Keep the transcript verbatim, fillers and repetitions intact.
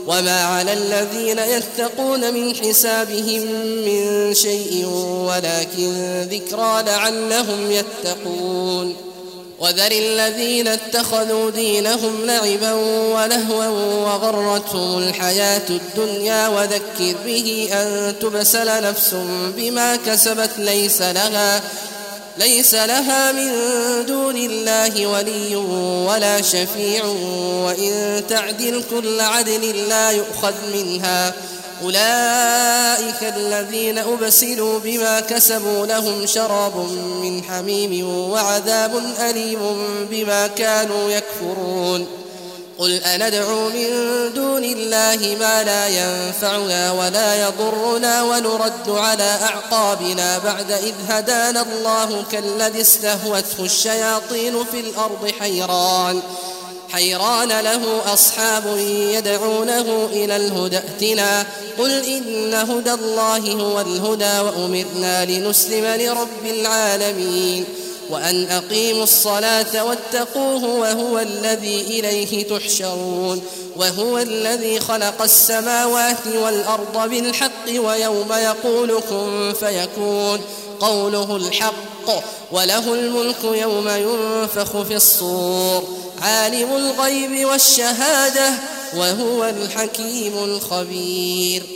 وما على الذين يتقون من حسابهم من شيء ولكن ذكرى لعلهم يتقون وذر الذين اتخذوا دينهم لعبا ولهوا وغرتهم الحياة الدنيا وذكر به أن تبسل نفس بما كسبت ليس لها ليس لها من دون الله ولي ولا شفيع وإن تعدل كل عدل لا يؤخذ منها أولئك الذين أبسلوا بما كسبوا لهم شراب من حميم وعذاب أليم بما كانوا يكفرون قل أندعو من دون الله ما لا ينفعنا ولا يضرنا ونرد على أعقابنا بعد إذ هدانا الله كالذي استهوته الشياطين في الأرض حيران حيران له أصحاب يدعونه إلى الهدى ائتنا قل إن هدى الله هو الهدى وأمرنا لنسلم لرب العالمين وأن أقيموا الصلاة واتقوه وهو الذي إليه تحشرون وهو الذي خلق السماوات والأرض بالحق ويوم يقول كن فيكون قوله الحق وله الملك يوم ينفخ في الصور عالم الغيب والشهادة وهو الحكيم الخبير.